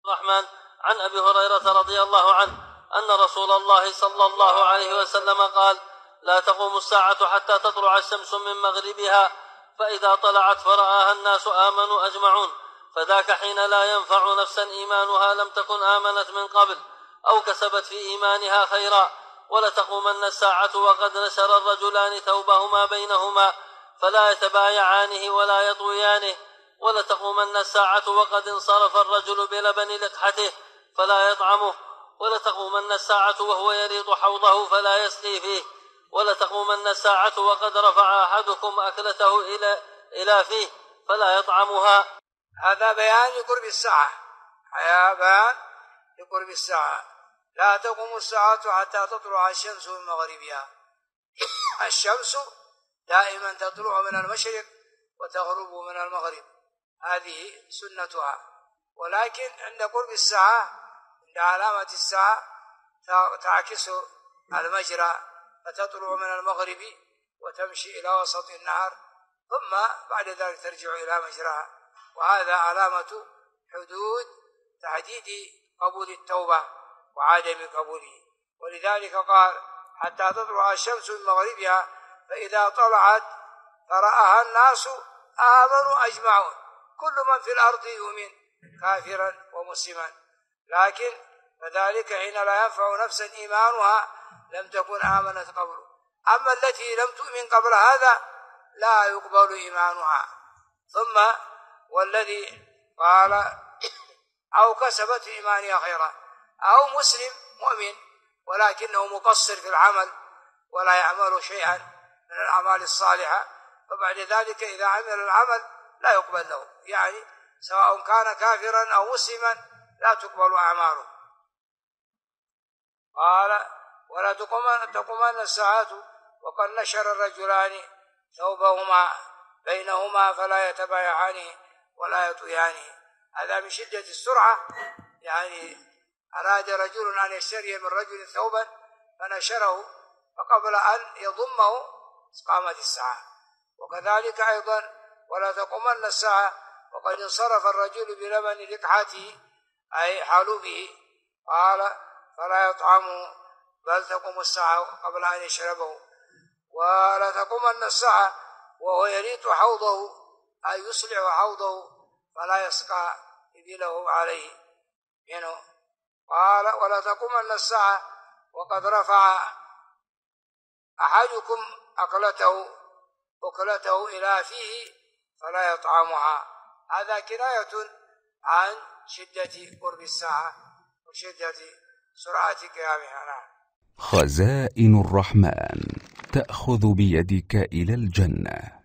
الرحمن عن أبي هريرة رضي الله عنه أن رسول الله صلى الله عليه وسلم قال: لا تقوم الساعة حتى تطلع الشمس من مغربها، فإذا طلعت فرآها الناس آمنوا أجمعون، فذاك حين لا ينفع نفسا إيمانها لم تكن آمنت من قبل أو كسبت في إيمانها خيرا. ولتقومن الساعة وقد نشر الرجلان ثوبهما بينهما فلا يتبايعانه ولا يطويانه. ولتقومن الساعة وقد انصرف الرجل بلبن لقحته فلا يطعمه. ولتقومن الساعة وهو يريط حوضه فلا يسقي فيه. ولتقومن الساعة وقد رفع أحدكم أكلته إلى فيه فلا يطعمها. هذا بيان لقرب الساعة، بيان لقرب الساعة. لا تقوم الساعة حتى تطلع الشمس من مغربها. الشمس دائما تطلع من المشرق وتغرب من المغرب، هذه سنتها. ولكن عند قرب الساعة، عند علامة الساعة، تعكس المجرى فتطلع من المغرب وتمشي إلى وسط النهار، ثم بعد ذلك ترجع إلى مجراها. وهذا علامة حدود تحديد قبول التوبة وعدم قبوله. ولذلك قال: حتى تطلع الشمس من مغربها فإذا طلعت فرآها الناس آمنوا أجمعون. كل من في الأرض يؤمن، كافرا ومسلما، لكن فذلك حين لا ينفع نفسا إيمانها لم تكن آمنت قبل. أما التي لم تؤمن قبل هذا لا يقبل إيمانها. ثم والذي قال: أو كسبت في إيمانها خيرا، أو مسلم مؤمن ولكنه مقصر في العمل ولا يعمل شيئا من الأعمال الصالحة، فبعد ذلك إذا عمل العمل لا يقبل له، يعني سواء كان كافرا أو مسلما لا تقبل أعماله. قال: ولا تقومن الساعة وقد نشر الرجلان ثوبهما بينهما فلا يتبايعانه ولا يطويانه. هذا من شدة السرعة، يعني أراد رجل أن يشتري من رجل ثوبا فنشره، فقبل أن يضمه قامت الساعة. وكذلك أيضا: ولا تقومن الساعة وقد انصرف الرجل بلبن لقحته أي حلوبه، قال: فلا يطعمه، بل تقوم الساعة قبل أن يشربه. ولا تقومن الساعة وهو يريط حوضه أي يصلع حوضه فلا يسقى إبله عليه منه. قال: ولا تقومن الساعة وقد رفع أحدكم أكلته إلى فيه فلا يطعمها. هذا كناية عن شدة قرب الساعة وشدة سرعة قيامها. خزائن الرحمن تأخذ بيدك إلى الجنة.